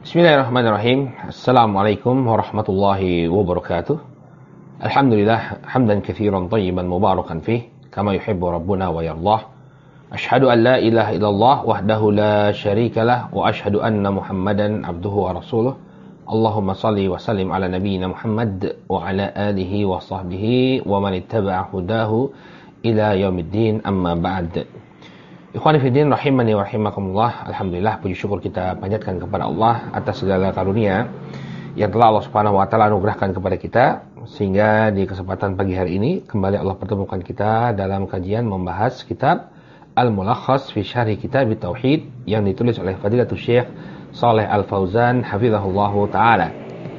Bismillahirrahmanirrahim. Assalamualaikum warahmatullahi wabarakatuh. Alhamdulillah hamdan katsiran thayyiban mubarakan fih kama yuhibbu rabbuna wa yardah. Asyhadu an la ilaha illallah wahdahu la syarikalah wa asyhadu anna Muhammadan abduhu wa rasuluh. Allahumma salli wa sallim ala nabiyyina Muhammad wa ala alihi wa sahbihi wa man ittaba'a hudahu ila yaumiddin, amma ba'd. Ikhwani fiddin rahimani wa rahimakumullah. Alhamdulillah, puji syukur kita panjatkan kepada Allah atas segala karunia yang telah Allah Subhanahu wa taala anugerahkan kepada kita, sehingga di kesempatan pagi hari ini kembali Allah pertemukan kita dalam kajian membahas kitab Al-Mulakhas fi Syarhi Kitab Tauhid yang ditulis oleh Fadilatul Syekh Shalih Al-Fauzan hafizahullahu taala.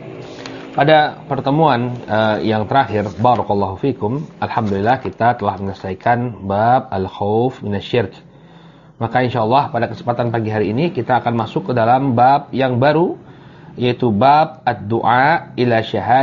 Pada pertemuan yang terakhir, barakallahu fikum, alhamdulillah kita telah menyelesaikan bab al-khauf minasyirk. Maka insyaallah pada kesempatan pagi hari ini kita akan masuk ke dalam bab yang baru, yaitu bab ad-du'a ila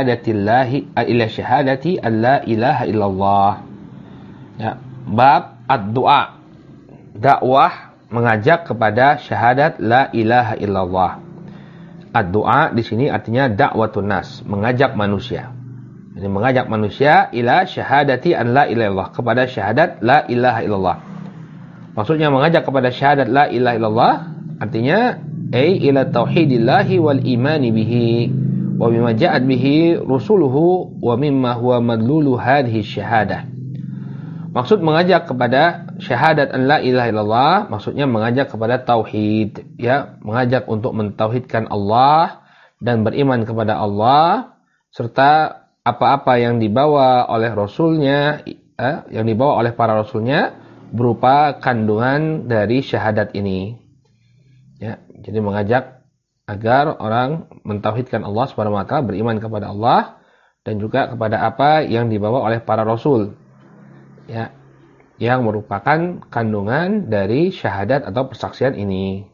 syahadati alla ilaha illallah. Ya, bab ad-du'a, dakwah mengajak kepada syahadat la ilaha illallah. Ad-du'a di sini artinya dakwatun nas, mengajak manusia. Jadi mengajak manusia ila syahadati an la ilaha illallah, kepada syahadat la ilaha illallah. Maksudnya mengajak kepada syahadat la ilaha illallah artinya ila tauhidillahi wal imani bihi wa bima ja'at bihi rusuluhu wa mimma huwa madlulu hadhihi syahadah. Maksud mengajak kepada syahadat an la ilaha illallah maksudnya mengajak kepada tauhid, ya, mengajak untuk mentauhidkan Allah dan beriman kepada Allah serta apa-apa yang dibawa oleh rasulnya, yang dibawa oleh para rasulnya berupa kandungan dari syahadat ini. Ya, jadi mengajak agar orang mentauhidkan Allah Subhanahu wa taala, beriman kepada Allah dan juga kepada apa yang dibawa oleh para rasul. Ya, yang merupakan kandungan dari syahadat atau persaksian ini.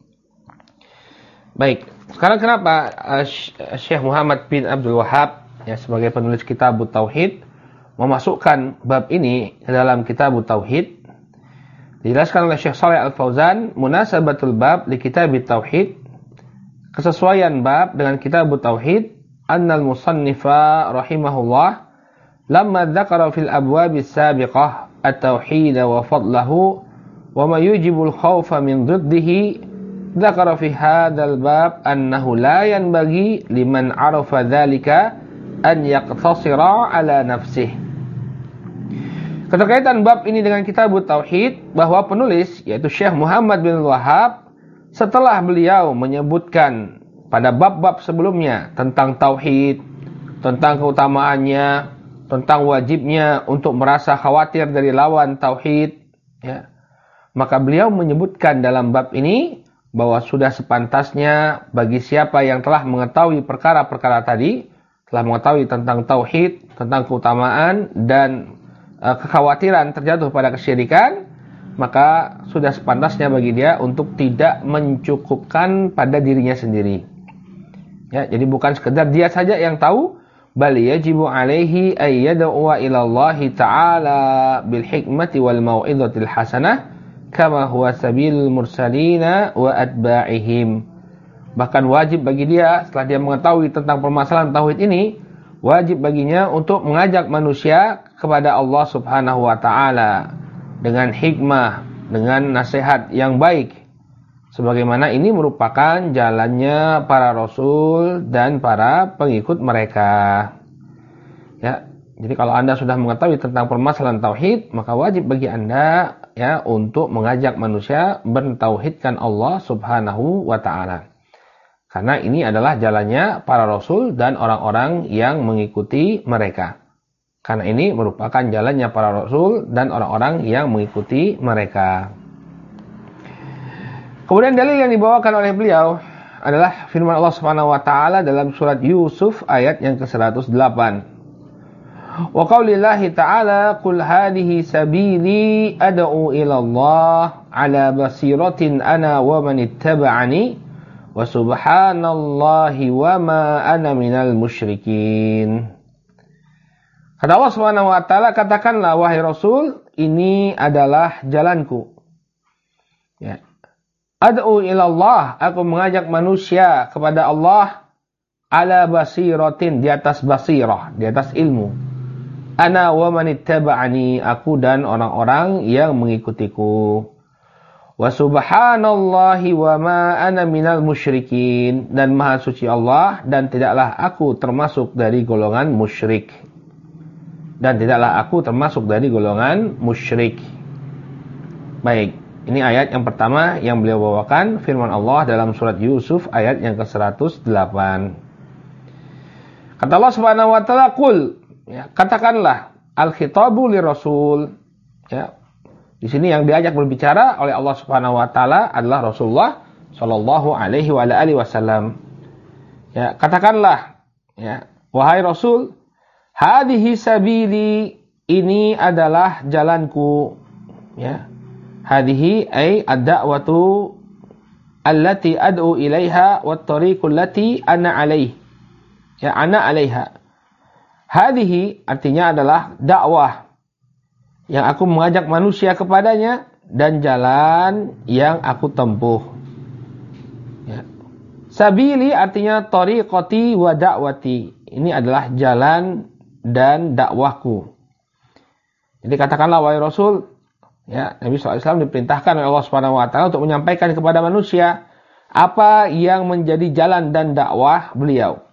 Baik, sekarang kenapa Syekh Muhammad bin Abdul Wahhab, ya, sebagai penulis kitab Tauhid memasukkan bab ini ke dalam kitab Tauhid? Dijelaskan oleh Syekh Shalih Al-Fauzan, munasabatul bab li kitab Tauhid, kesesuaian bab dengan kitab Tauhid, annal musannifa rahimahullah lamma dzakara fil abwab as-sabiqah at-tauhid wa fadlahu wa ma yujibul khawfa min dhiddihi, dzakara fi hadzal bab annahu la yanbaghi liman arafa dzalika an yaqtasira ala nafsihi. Keterkaitan bab ini dengan kitab Tauhid, bahwa penulis yaitu Syekh Muhammad bin Wahhab setelah beliau menyebutkan pada bab-bab sebelumnya tentang tauhid, tentang keutamaannya, tentang wajibnya untuk merasa khawatir dari lawan tauhid, ya, maka beliau menyebutkan dalam bab ini bahwa sudah sepantasnya bagi siapa yang telah mengetahui perkara-perkara tadi, telah mengetahui tentang tauhid, tentang keutamaan dan kekhawatiran terjatuh pada kesyirikan, maka sudah sepantasnya bagi dia untuk tidak mencukupkan pada dirinya sendiri. Ya, jadi bukan sekedar dia saja yang tahu, bal yajibu alaihi ay yad'u ila Allah ta'ala bil hikmati wal mau'izatil hasanah kama huwa sabilul mursalina wa atba'ihim. Bahkan wajib bagi dia setelah dia mengetahui tentang permasalahan tauhid ini, wajib baginya untuk mengajak manusia kepada Allah Subhanahu wa taala dengan hikmah, dengan nasihat yang baik, sebagaimana ini merupakan jalannya para rasul dan para pengikut mereka. Ya, jadi kalau Anda sudah mengetahui tentang permasalahan tauhid, maka wajib bagi Anda, ya, untuk mengajak manusia mentauhidkan Allah Subhanahu wa taala. Karena ini adalah jalannya para rasul dan orang-orang yang mengikuti mereka. Karena ini merupakan jalannya para rasul dan orang-orang yang mengikuti mereka. Kemudian dalil yang dibawakan oleh beliau adalah firman Allah Subhanahu wa taala dalam surat Yusuf ayat yang ke-108. Wa qaulillahi ta'ala qul hadhihi sabili ad'u ila Allah ala basiratin ana wa man ittaba'ani wa subhanallahi wa ma ana minal musyrikin. Kata Allah Subhanahu wa taala, katakanlah wahai Rasul, ini adalah jalanku. Ya. Ad'u ilallah, aku mengajak manusia kepada Allah ala basiratin, di atas basirah, di atas ilmu. Ana wa manittaba'ani, aku dan orang-orang yang mengikutiku. Wa subhanallahi wa ma ana minal musyrikin, dan maha suci Allah dan tidaklah aku termasuk dari golongan musyrik. Dan tidaklah aku termasuk dari golongan musyrik. Baik. Ini ayat yang pertama yang beliau bawakan, firman Allah dalam surat Yusuf ayat yang ke-108. Kata Allah Subhanahu wa taala, "Qul," ya, katakanlah, al-khitabu lirasul. Ya. Di sini yang diajak berbicara oleh Allah Subhanahu wa taala adalah Rasulullah sallallahu alaihi wa alihi wasallam. Ya, katakanlah, ya, wahai Rasul, hadhihi sabili, ini adalah jalanku, ya. Hadhihi ay ad-da'watu allati ad'u ilaiha wat tariqul lati ana alaih. Ya, ana alaiha. Hadhihi artinya adalah dakwah yang aku mengajak manusia kepadanya dan jalan yang aku tempuh. Ya. Sabili artinya tariqati wa da'wati. Ini adalah jalan dan dakwahku. Jadi katakanlah wahai Rasul, ya, Nabi SAW diperintahkan oleh Allah Subhanahu wa taala untuk menyampaikan kepada manusia apa yang menjadi jalan dan dakwah beliau.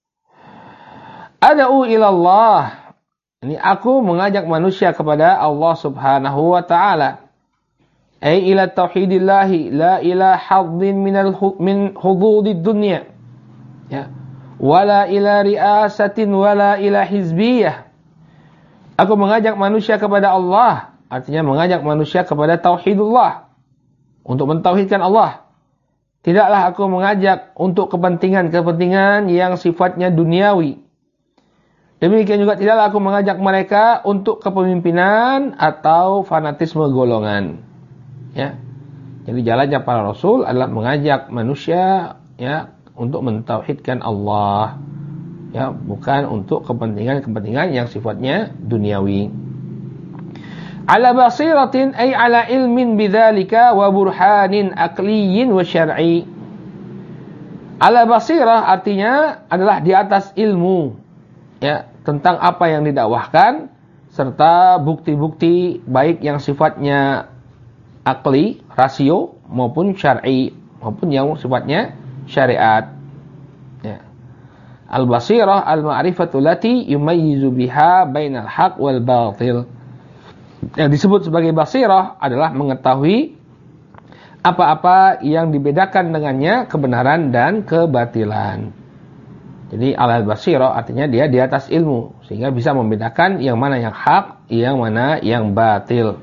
Ad'u ilallah. Ini aku mengajak manusia kepada Allah Subhanahu wa taala. Ai ila tauhidillahi la ila haddin min hududid dunya. Ya. Wala ila riasatin wala ila hizbiyah. Aku mengajak manusia kepada Allah. Artinya mengajak manusia kepada tauhidullah, untuk mentauhidkan Allah. Tidaklah aku mengajak untuk kepentingan-kepentingan yang sifatnya duniawi. Demikian juga tidaklah aku mengajak mereka untuk kepemimpinan atau fanatisme golongan. Ya. Jadi jalannya para rasul adalah mengajak manusia, ya, untuk mentauhidkan Allah. Ya, bukan untuk kepentingan-kepentingan yang sifatnya duniawi. Ala basiratin ay ala ilmin bidzalika wa burhanin aqliyyin wa syar'i. Ala basirah artinya adalah di atas ilmu, ya, tentang apa yang didakwahkan serta bukti-bukti baik yang sifatnya akli, rasio, maupun syar'i, maupun yang sifatnya syariat. Ya. Al-basirah al-ma'rifatu lati yumayyizu biha bainal haq wal batil. Yang disebut sebagai basirah adalah mengetahui apa-apa yang dibedakan dengannya kebenaran dan kebatilan. Jadi al-basirah artinya dia di atas ilmu, sehingga bisa membedakan yang mana yang hak, yang mana yang batil.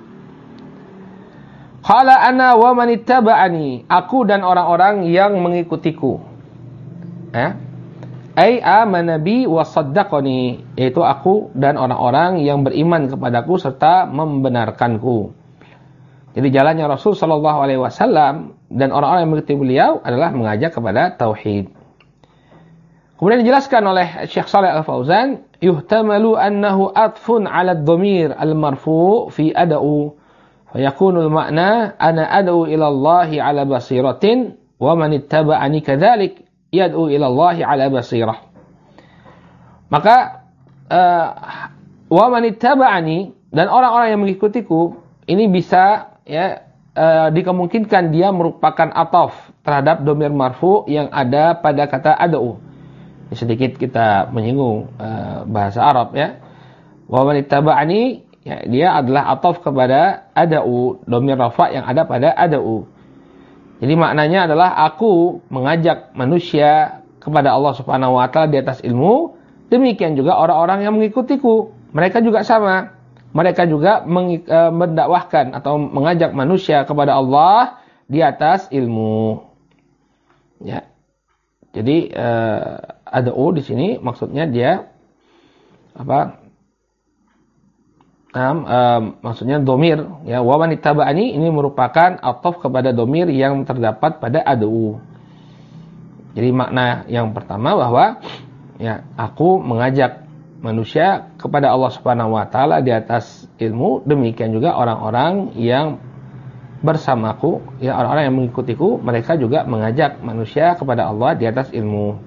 Qala ana wa manittaba'ani, aku dan orang-orang yang mengikutiku. Ai amana bi wa saddaqani, yaitu aku dan orang-orang yang beriman kepadaku serta membenarkanku. Jadi jalannya Rasul sallallahu alaihi wasallam dan orang-orang yang mengikuti beliau adalah mengajak kepada tauhid. Kemudian dijelaskan oleh Syekh Shalih Al-Fauzan, yuhtamalu annahu atfun 'ala ad-dhamir al-marfu' fi ad'u, fa yakunu al-ma'na ana ad'u ila Allah 'ala basiratin wa man ittaba'ani kadzalik yad'u ila Allah 'ala basirah. Maka wa man ittaba'ani, dan orang-orang yang mengikutiku, ini bisa, ya, dikemungkinkan dia merupakan ataf terhadap dhamir marfu yang ada pada kata ad'u. Sedikit kita menyinggung bahasa Arab, ya. Wa man ittaba'ani, ya, dia adalah ataf kepada ad'u, dhamir rafa yang ada pada ad'u. Jadi maknanya adalah aku mengajak manusia kepada Allah Subhanahu wa taala di atas ilmu, demikian juga orang-orang yang mengikutiku. Mereka juga sama. Mereka juga mendakwahkan atau mengajak manusia kepada Allah di atas ilmu. Ya. Jadi ad'u di sini maksudnya dia apa? Maksudnya domir, ya, wa man ittaba'ani ini merupakan ataf kepada domir yang terdapat pada ad'u. Jadi makna yang pertama bahwa, ya, aku mengajak manusia kepada Allah Subhanahu wa taala di atas ilmu, demikian juga orang-orang yang bersamaku, ya orang-orang yang mengikutiku, mereka juga mengajak manusia kepada Allah di atas ilmu.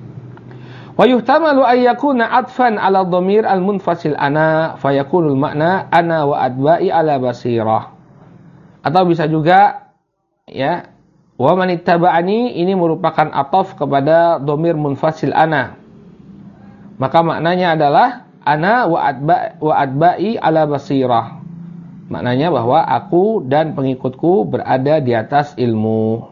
Wa yuhtamalu ay yakuna atfan 'ala dhamir al-munfasil ana fayakunul makna ana wa adba'i 'ala basirah. Atau bisa juga ya wa man ittaba'ani ini merupakan ataf kepada dhamir munfasil ana. Maka maknanya adalah ana wa adba'i 'ala basirah. Maknanya bahwa aku dan pengikutku berada di atas ilmu.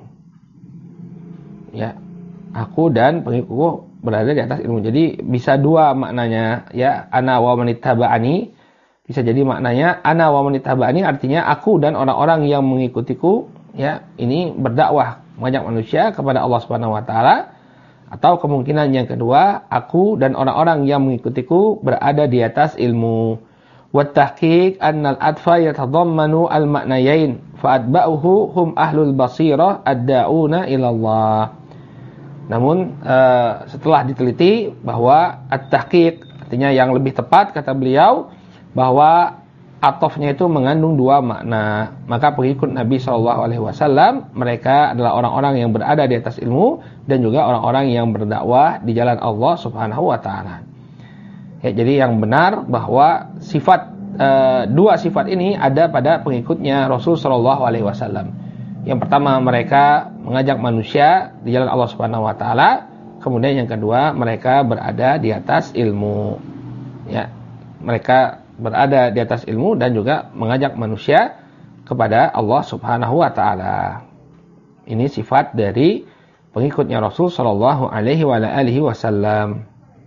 Ya, aku dan pengikutku berada di atas ilmu. Jadi bisa dua maknanya, ya. Ana wa man ittaba'ani bisa jadi maknanya ana wa man ittaba'ani artinya aku dan orang-orang yang mengikutiku, ya. Ini berdakwah mengajak manusia kepada Allah Subhanahu wa taala. Atau kemungkinan yang kedua, aku dan orang-orang yang mengikutiku berada di atas ilmu. والتحقيق أن الأدفع يتضمن المعنيين فأتبعه هم أهل البصيرة الداعون إلى الله. Namun setelah diteliti bahwa at-tahqiq artinya yang lebih tepat kata beliau bahwa atofnya itu mengandung dua makna. Maka pengikut Nabi SAW mereka adalah orang-orang yang berada di atas ilmu dan juga orang-orang yang berdakwah di jalan Allah Subhanahu wa taala. Ya, jadi yang benar bahwa sifat dua sifat ini ada pada pengikutnya Rasul Shallallahu Alaihi Wasallam. Yang pertama mereka mengajak manusia di jalan Allah Subhanahu Wa Taala. Kemudian yang kedua mereka berada di atas ilmu. Ya, mereka berada di atas ilmu dan juga mengajak manusia kepada Allah Subhanahu Wa Taala. Ini sifat dari pengikutnya Rasul Shallallahu Alaihi Wasallam.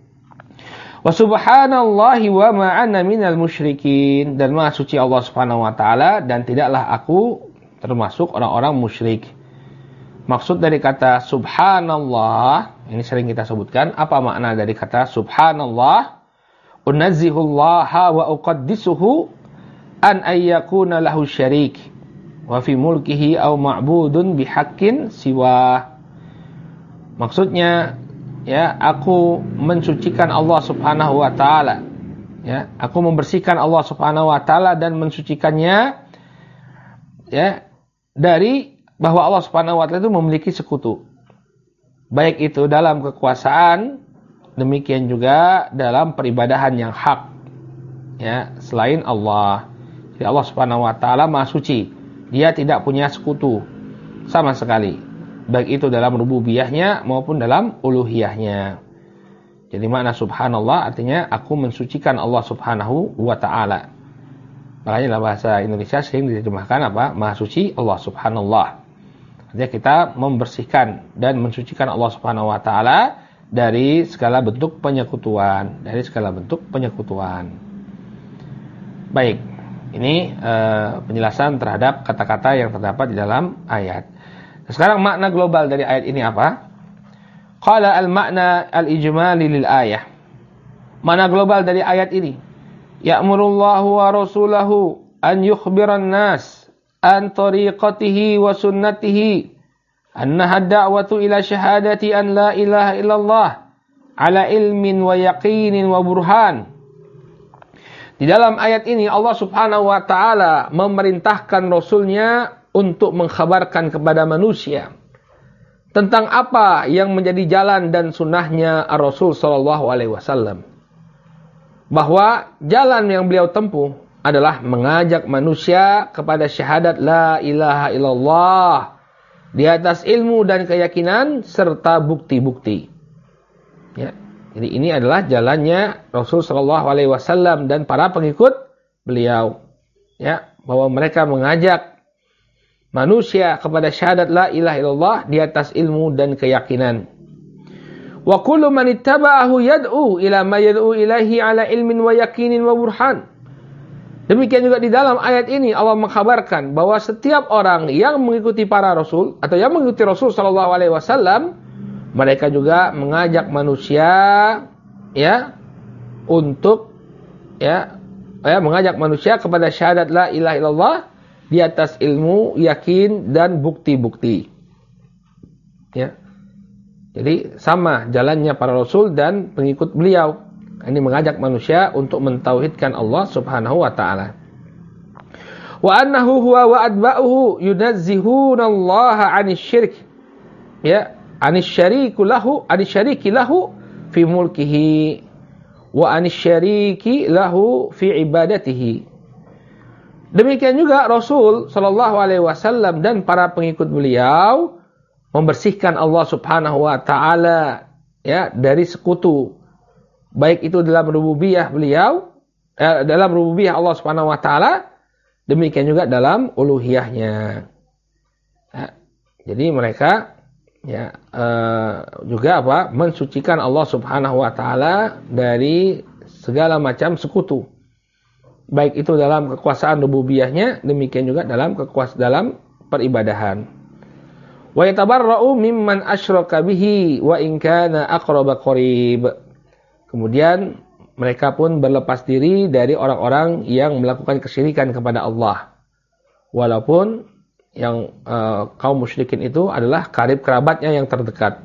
Wa subhanallahi wa ma'ana minal musyrikin, dan maha suci Allah Subhanahu wa taala dan tidaklah aku termasuk orang-orang musyrik. Maksud dari kata subhanallah ini sering kita sebutkan. Apa makna dari kata subhanallah? Unazzihullaha wa uqaddisuhu an ayyakuna lahu syarik wa fi mulkihi aw ma'budun bihaqqin siwa. Maksudnya, ya, aku mensucikan Allah Subhanahu wa taala. Ya, aku membersihkan Allah Subhanahu wa taala dan mensucikannya, ya, dari bahwa Allah Subhanahu wa taala itu memiliki sekutu. Baik itu dalam kekuasaan, demikian juga dalam peribadahan yang hak. Ya, selain Allah. Jadi Allah Subhanahu wa taala Maha Suci. Dia tidak punya sekutu sama sekali. Baik itu dalam rububiyahnya maupun dalam uluhiyahnya. Jadi makna subhanallah artinya aku mensucikan Allah Subhanahu wa taala. Makanya dalam bahasa Indonesia sering diterjemahkan apa? Maha suci Allah Subhanallah. Artinya kita membersihkan dan mensucikan Allah Subhanahu wa taala dari segala bentuk penyekutuan, Baik. Ini penjelasan terhadap kata-kata yang terdapat di dalam ayat. Sekarang makna global dari ayat ini apa? Qala al-makna al-ijmali lil ayah. Makna global dari ayat ini. Ya'murullahu wa rasulahu an yukhbiran nas an tariqatihi wa sunnatihi annaha da'watu ila syahadati an la ilaha illallah ala ilmin wa yaqinin wa burhan. Di dalam ayat ini Allah Subhanahu wa taala memerintahkan Rasulnya untuk mengkhabarkan kepada manusia tentang apa yang menjadi jalan dan sunnahnya Rasul Shallallahu Alaihi Wasallam. Bahwa jalan yang beliau tempuh adalah mengajak manusia kepada syahadat la ilaha illallah di atas ilmu dan keyakinan serta bukti-bukti. Ya, jadi ini adalah jalannya Rasul Shallallahu Alaihi Wasallam dan para pengikut beliau. Ya, bahwa mereka mengajak manusia kepada syahadat la ilaha illallah di atas ilmu dan keyakinan. Wa kullu man ittaba'ahu yad'u ila ma yad'u ilaihi ala ilmin wa yaqinin wa burhan. Demikian juga di dalam ayat ini Allah mengkhabarkan bahwa setiap orang yang mengikuti para rasul atau yang mengikuti Rasul sallallahu alaihi wasallam, mereka juga mengajak manusia ya untuk mengajak manusia kepada syahadat la ilaha illallah di atas ilmu, yakin, dan bukti-bukti. Ya. Jadi sama jalannya para rasul dan pengikut beliau. Ini mengajak manusia untuk mentauhidkan Allah Subhanahu wa taala. Wa annahu huwa wa adba'uhu yunazzihuna Allah 'anil syirk. Ya, 'anil syariki lahu fi mulkihi wa 'anil syariki lahu fi ibadatihi. Demikian juga Rasul sallallahu alaihi wasallam dan para pengikut beliau membersihkan Allah Subhanahu wa taala ya dari sekutu. Baik itu dalam rububiyah beliau, dalam rububiyah Allah Subhanahu wa taala, demikian juga dalam uluhiyahnya. Ya, jadi mereka ya juga mensucikan Allah Subhanahu wa taala dari segala macam sekutu. Baik itu dalam kekuasaan rububiyahnya, demikian juga dalam dalam peribadahan. Wa yatabarra'u mimman asyraka bihi wa in kana aqraba qarib. Kemudian mereka pun berlepas diri dari orang-orang yang melakukan kesyirikan kepada Allah. Walaupun yang kaum musyrikin itu adalah karib kerabatnya yang terdekat.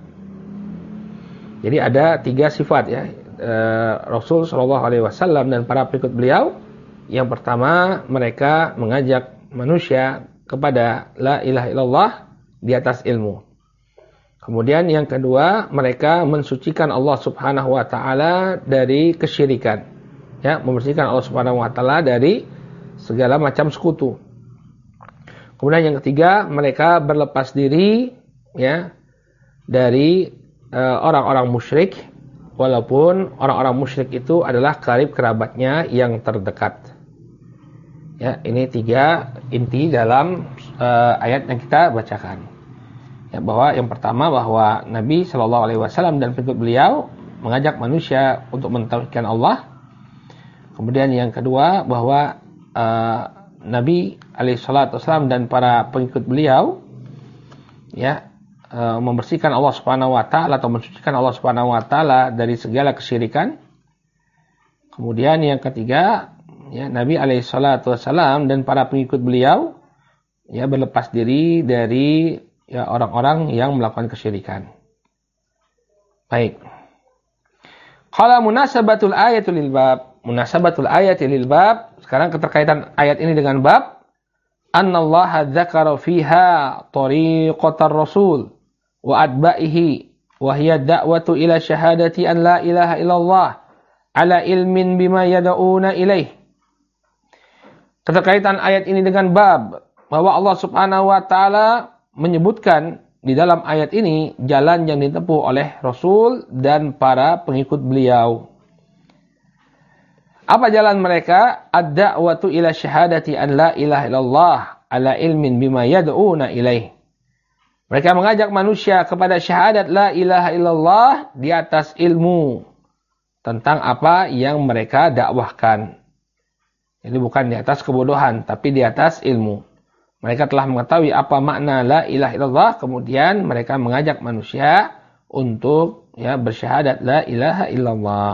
Jadi ada 3 sifat ya. Rasul sallallahu alaihi wasallam dan para pengikut beliau. Yang pertama, mereka mengajak manusia kepada la ilaha illallah di atas ilmu. Kemudian yang kedua, mereka mensucikan Allah Subhanahu wa taala dari kesyirikan. Ya, membersihkan Allah Subhanahu wa taala dari segala macam sekutu. Kemudian yang ketiga, mereka berlepas diri ya dari orang-orang musyrik, walaupun orang-orang musyrik itu adalah karib kerabatnya yang terdekat. Ya, ini 3 inti dalam ayat yang kita bacakan. Ya, bahwa yang pertama bahwa Nabi Shallallahu Alaihi Wasallam dan pengikut beliau mengajak manusia untuk mentauhidkan Allah. Kemudian yang kedua bahwa Nabi Alaihi Wasallam dan para pengikut beliau ya membersihkan Allah Subhanahu Wa Taala atau mensucikan Allah Subhanahu Wa Taala dari segala kesyirikan. Kemudian yang ketiga ya, Nabi Alaihissalam dan para pengikut beliau ya berlepas diri dari ya orang-orang yang melakukan kesyirikan. Baik. Qala munasabatul ayati lil bab. Munasabatul ayati lil bab. Sekarang keterkaitan ayat ini dengan bab. Annallaha dzakara fiha tariqatar rasul wa adba'ihi wa hiya da'watu ila syahadati an la ilaha illallah ala ilmin bima yad'una ilaih. Keterkaitan ayat ini dengan bab bahwa Allah Subhanahu wa taala menyebutkan di dalam ayat ini jalan yang ditempuh oleh Rasul dan para pengikut beliau. Apa jalan mereka? Ad-da'watu ila syahadati an la ilaha illallah ala ilmin bima yad'una ilaih. Mereka mengajak manusia kepada syahadat la ilaha illallah di atas ilmu tentang apa yang mereka dakwahkan. Jadi bukan di atas kebodohan, tapi di atas ilmu. Mereka telah mengetahui apa makna la ilaha illallah, kemudian mereka mengajak manusia untuk ya bersyahadat la ilaha illallah.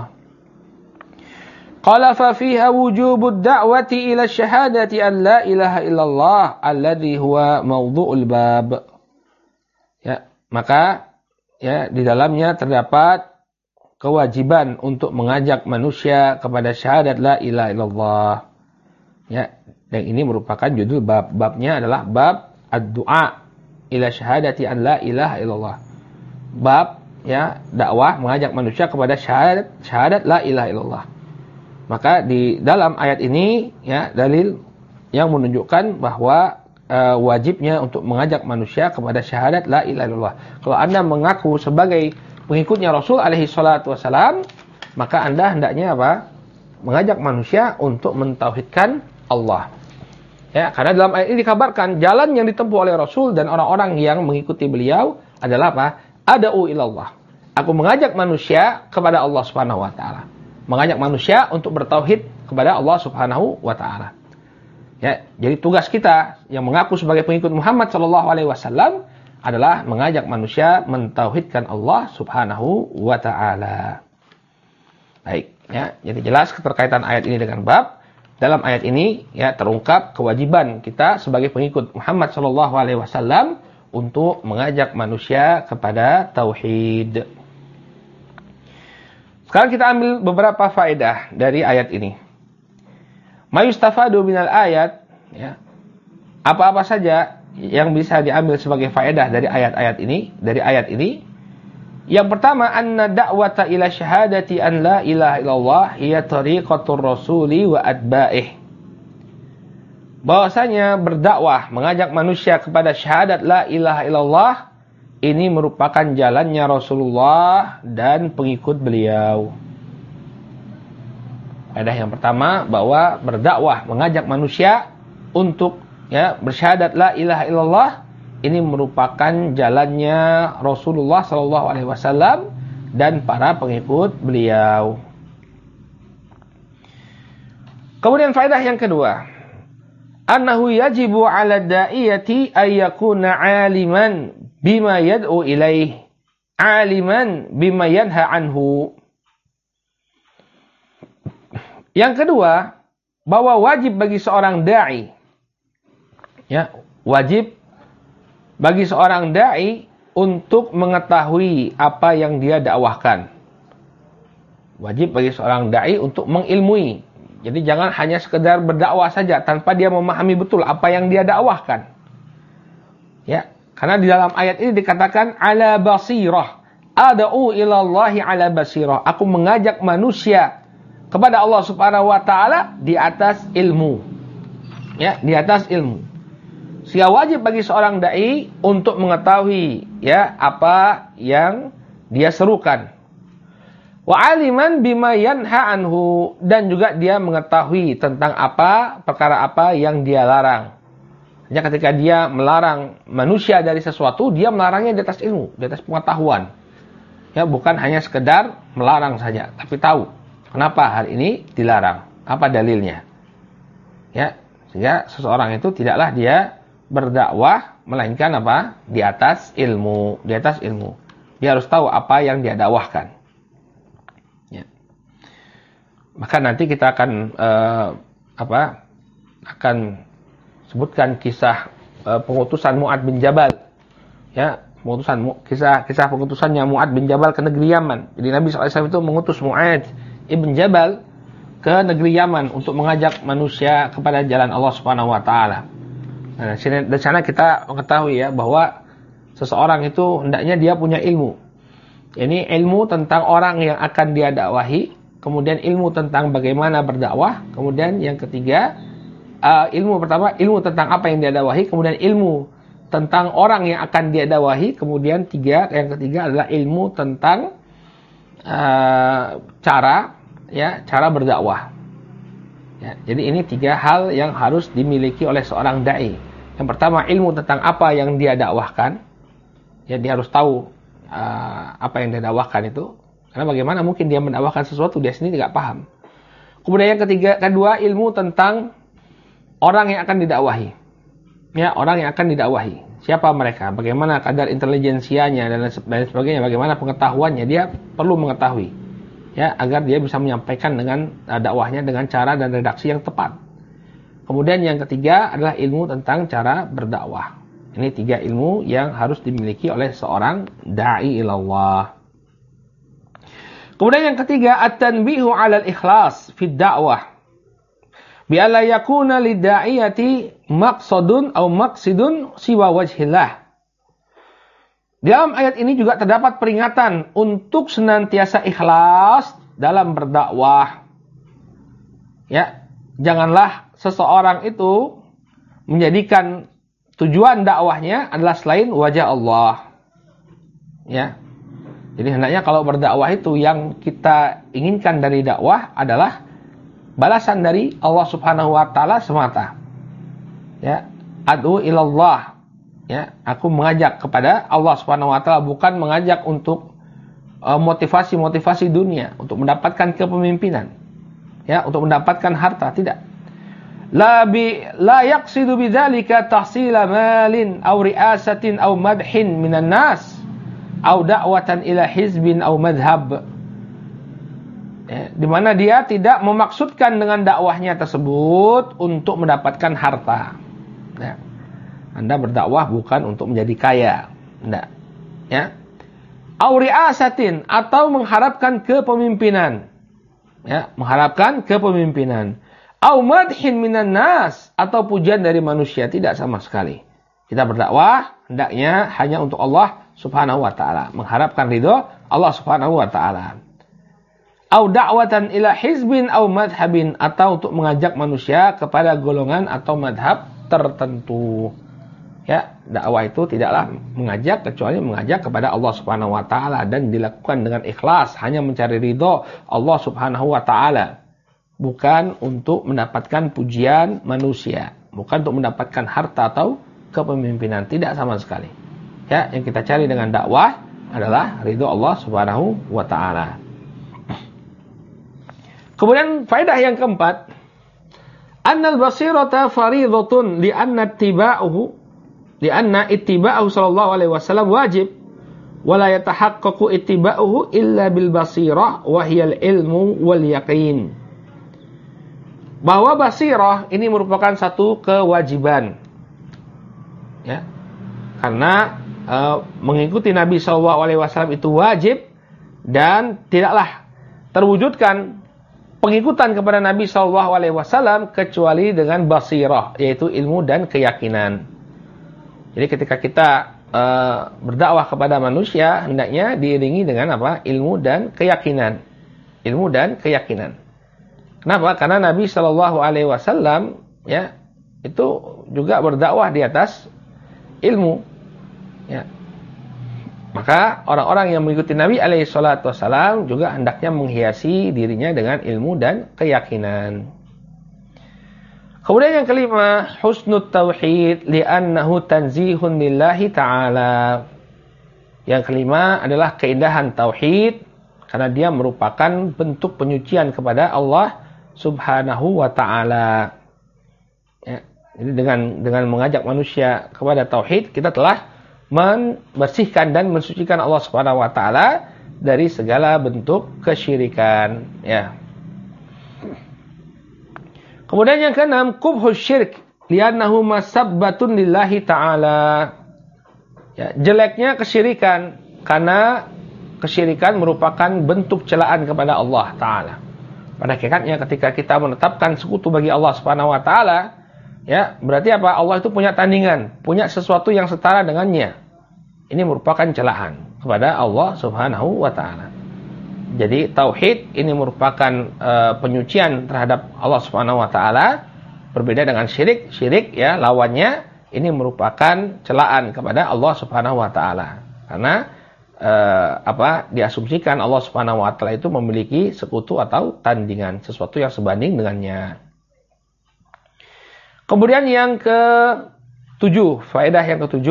Qala fa fiha wujubud da'wati ila syahadati an la ilaha illallah alladhi huwa mawdu'ul bab. Ya, maka ya di dalamnya terdapat kewajiban untuk mengajak manusia kepada syahadat la ilaha illallah. Ya, dan ini merupakan judul bab. Babnya adalah bab ad-du'a ila syahadati an la ilaha illallah. Bab ya dakwah mengajak manusia kepada syahadat la ilaha illallah. Maka di dalam ayat ini ya dalil yang menunjukkan bahwa wajibnya untuk mengajak manusia kepada syahadat la ilaha illallah. Kalau Anda mengaku sebagai pengikutnya Rasul alaihi salatu wasalam, maka Anda hendaknya apa? Mengajak manusia untuk mentauhidkan Allah. Ya, karena dalam ayat ini dikabarkan jalan yang ditempuh oleh Rasul dan orang-orang yang mengikuti beliau adalah apa? Ad'u ilallah. Aku mengajak manusia kepada Allah Subhanahu wa taala. Mengajak manusia untuk bertauhid kepada Allah Subhanahu wa taala. Ya, jadi tugas kita yang mengaku sebagai pengikut Muhammad sallallahu alaihi wasallam adalah mengajak manusia mentauhidkan Allah Subhanahu wa taala. Baik, ya. Jadi jelas keterkaitan ayat ini dengan bab. Dalam ayat ini ya terungkap kewajiban kita sebagai pengikut Muhammad sallallahu alaihi wasallam untuk mengajak manusia kepada tauhid. Sekarang kita ambil beberapa faedah dari ayat ini. Mayustafadu minal ayat ya, Apa-apa saja yang bisa diambil sebagai faedah dari ayat ini. Yang pertama, anna da'wata ila syahadati an la ilaha illallah hiya tariqatur rasuli wa atba'ih. Bahwasanya berdakwah, mengajak manusia kepada syahadat la ilaha illallah, ini merupakan jalannya Rasulullah dan pengikut beliau. Faedah yang pertama, bahwa berdakwah, mengajak manusia untuk bersyahadat la ilaha illallah, ini merupakan jalannya Rasulullah SAW dan para pengikut beliau. Kemudian faedah yang kedua, annahu yajibu 'ala da'iyati ay yakuna 'aliman bima yad'u ilaih, 'aliman bima yanha anhu. Yang kedua, bahwa wajib bagi seorang dai, wajib bagi seorang dai untuk mengetahui apa yang dia dakwahkan. Wajib bagi seorang dai untuk mengilmui. Jadi jangan hanya sekedar berdakwah saja tanpa dia memahami betul apa yang dia dakwahkan. Ya, karena di dalam ayat ini dikatakan ala basirah, ad'u ila Allahi ala basirah. Aku mengajak manusia kepada Allah Subhanahu wa taala di atas ilmu. Ya, di atas ilmu. Sehingga wajib bagi seorang dai untuk mengetahui apa yang dia serukan. Wa aliman bima yanha anhu, dan juga dia mengetahui tentang perkara apa yang dia larang. Hanya ketika dia melarang manusia dari sesuatu, dia melarangnya di atas ilmu, di atas pengetahuan. Ya, bukan hanya sekedar melarang saja, tapi tahu kenapa hal ini dilarang, apa dalilnya. Ya, sehingga seseorang itu tidaklah dia berdakwah melainkan di atas ilmu, Dia harus tahu apa yang dia dakwahkan. Ya. Maka nanti kita akan akan sebutkan kisah pengutusan Mu'ad bin Jabal. Ya, kisah pengutusannya Mu'ad bin Jabal ke negeri Yaman. Jadi Nabi SAW itu mengutus Mu'ad ibn Jabal ke negeri Yaman untuk mengajak manusia kepada jalan Allah Subhanahu wa taala. Nah, di sana kita mengetahui bahwa seseorang itu hendaknya dia punya ilmu. Ini ilmu tentang orang yang akan dia dakwahi, kemudian ilmu tentang bagaimana berdakwah, kemudian yang ketiga, ilmu pertama ilmu tentang apa yang dia dakwahi, kemudian ilmu tentang orang yang akan dia dakwahi, kemudian yang ketiga adalah ilmu tentang cara berdakwah. Ya, jadi ini 3 hal yang harus dimiliki oleh seorang dai. Yang pertama, ilmu tentang apa yang dia dakwahkan. Ya, dia harus tahu apa yang dia dakwahkan itu. Karena bagaimana mungkin dia mendakwahkan sesuatu dia sendiri tidak paham. Kemudian yang kedua, ilmu tentang orang yang akan didakwahi. Ya, orang yang akan didakwahi. Siapa mereka? Bagaimana kadar intelijensianya dan sebagainya? Bagaimana pengetahuannya? Dia perlu mengetahui. Ya, agar dia bisa menyampaikan dengan dakwahnya dengan cara dan redaksi yang tepat. Kemudian yang ketiga adalah ilmu tentang cara berdakwah. Ini 3 ilmu yang harus dimiliki oleh seorang da'i ilallah. Kemudian yang ketiga, at-tanbihu 'alal ikhlas fid da'wah. Bi alla yakuna lid-da'iyati maqsadun aw maqsidun siwa wajhillah. Dalam ayat ini juga terdapat peringatan untuk senantiasa ikhlas dalam berdakwah. Ya, janganlah seseorang itu menjadikan tujuan dakwahnya adalah selain wajah Allah. Ya. Jadi hendaknya kalau berdakwah itu yang kita inginkan dari dakwah adalah balasan dari Allah Subhanahu wa taala semata. Ya, ad'u ilallah. Ya, aku mengajak kepada Allah Subhanahu wa taala, bukan mengajak untuk motivasi dunia, untuk mendapatkan kepemimpinan. Ya, untuk mendapatkan harta, tidak. La yaqsidu bidzalika tahsila malin aw ri'asatin aw madhin minan nas aw da'watan ila hizbin aw madhhab. Ya, di mana dia tidak memaksudkan dengan dakwahnya tersebut untuk mendapatkan harta. Ya. Anda berdakwah bukan untuk menjadi kaya. Tidak. Ya. Auri'asatin, atau mengharapkan kepemimpinan. Ya, mengharapkan kepemimpinan. Au madhin minan nas, atau pujian dari manusia, tidak sama sekali. Kita berdakwah hendaknya hanya untuk Allah Subhanahu wa taala, mengharapkan ridho Allah Subhanahu wa taala. Au da'watan ila hizbin au madhabin, atau untuk mengajak manusia kepada golongan atau madhab tertentu. Ya, dakwah itu tidaklah mengajak kecuali mengajak kepada Allah Subhanahu wa taala dan dilakukan dengan ikhlas, hanya mencari ridho Allah Subhanahu wa taala. Bukan untuk mendapatkan pujian manusia, bukan untuk mendapatkan harta atau kepemimpinan, tidak sama sekali. Ya, yang kita cari dengan dakwah adalah ridho Allah Subhanahu wa taala. Kemudian faedah yang keempat, annal basirata fariidhatun li'anna ittiba'uhu sallallahu alaihi wasallam wajib wa la yatahaqqaqu ittiba'uhu illa bil basirah wa hiyal ilmu wal yaqin. Bahwa basirah ini merupakan satu kewajiban. Ya. Karena mengikuti Nabi sallallahu alaihi wasallam itu wajib dan tidaklah terwujudkan pengikutan kepada Nabi sallallahu alaihi wasallam kecuali dengan basirah, yaitu ilmu dan keyakinan. Jadi ketika kita berdakwah kepada manusia, hendaknya diiringi dengan apa? Ilmu dan keyakinan. Ilmu dan keyakinan. Kenapa? Karena Nabi sallallahu alaihi wasallam ya itu juga berdakwah di atas ilmu. Ya. Maka orang-orang yang mengikuti Nabi alaihi salatu wasallam juga hendaknya menghiasi dirinya dengan ilmu dan keyakinan. Kemudian yang kelima, husnut tauhid li'annahu tanzihun lillahi ta'ala. Yang kelima adalah keindahan tauhid karena dia merupakan bentuk penyucian kepada Allah Subhanahu wa ta'ala. Ya, jadi dengan mengajak manusia kepada tauhid, kita telah membersihkan dan mensucikan Allah Subhanahu wa taala dari segala bentuk kesyirikan, ya. Kemudian yang keenam, qubhus syirk li'annahu masabbatun lillahi ta'ala. Ya, jeleknya kesyirikan karena kesyirikan merupakan bentuk celaan kepada Allah taala. Pada hakikatnya ketika kita menetapkan sekutu bagi Allah Subhanahu wa taala, ya, berarti apa? Allah itu punya tandingan, punya sesuatu yang setara dengannya. Ini merupakan celaan kepada Allah Subhanahu wa taala. Jadi tauhid ini merupakan penyucian terhadap Allah Subhanahu wa taala, berbeda dengan syirik. Syirik ya lawannya ini merupakan celaan kepada Allah Subhanahu wa taala. Karena diasumsikan Allah Subhanahu wa taala itu memiliki sekutu atau tandingan, sesuatu yang sebanding dengannya. Kemudian yang ke-7, faedah yang ke-7,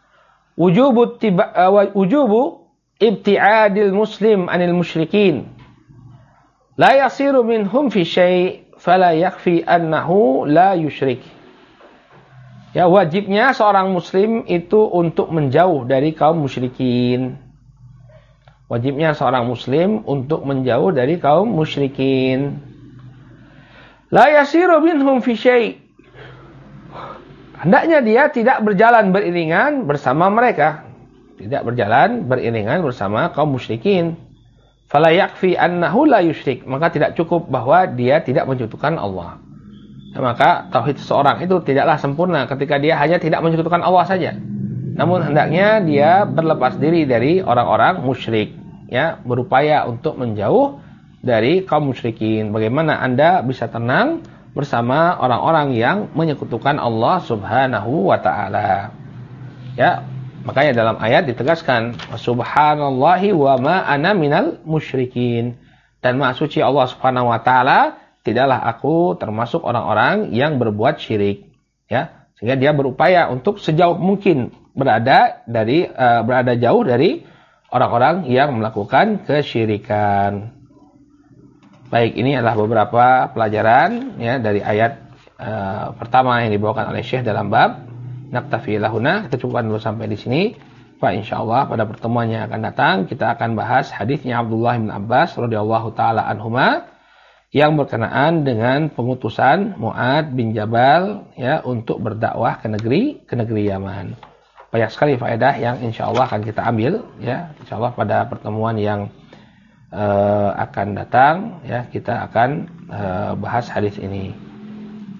wujubu ibti'adil muslim anil musyrikin. La yasiru minhum fi syai' fala yakfi annahu la yusyrik. Ya, wajibnya seorang muslim itu untuk menjauh dari kaum musyrikin. Wajibnya seorang muslim untuk menjauh dari kaum musyrikin. La yasiru minhum fi syai'. Hendaknya dia tidak berjalan beriringan bersama mereka. Tidak berjalan beriringan bersama kaum musyrikin. Fala yakfi annahu la yusyrik. Maka tidak cukup bahwa dia tidak menyekutukan Allah. Ya, maka tauhid seseorang itu tidaklah sempurna ketika dia hanya tidak menyekutukan Allah saja. Namun hendaknya dia berlepas diri dari orang-orang musyrik, ya, berupaya untuk menjauh dari kaum musyrikin. Bagaimana Anda bisa tenang bersama orang-orang yang menyekutukan Allah Subhanahu wa taala? Ya, makanya dalam ayat ditegaskan, subhanallahi wa ma ana minal musyrikin. Dan maha suci Allah Subhanahu wa taala, tidaklah aku termasuk orang-orang yang berbuat syirik, ya. Sehingga dia berupaya untuk sejauh mungkin berada jauh dari orang-orang yang melakukan kesyirikan. Baik, ini adalah beberapa pelajaran ya dari ayat pertama yang dibawakan oleh Syekh dalam bab naktafi lahuna. Kita cukupkan dulu sampai di sini. Pak, insyaallah pada pertemuan yang akan datang kita akan bahas hadisnya Abdullah bin Abbas radhiyallahu taala anhuma yang berkenaan dengan pengutusan Mu'ad bin Jabal ya untuk berdakwah ke negeri Yaman. Banyak sekali faedah yang insyaallah akan kita ambil ya. Insyaallah pada pertemuan yang akan datang ya kita akan bahas hadis ini.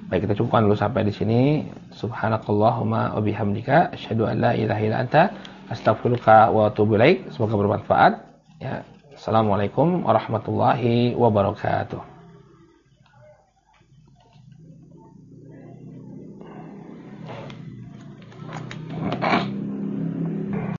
Baik, kita cukupkan dulu sampai di sini. Subhanakallahumma wa bihamdika asyhadu an la ilaha illa anta astaghfiruka wa atubu ilaik. Semoga bermanfaat. Ya. Assalamualaikum warahmatullahi wabarakatuh.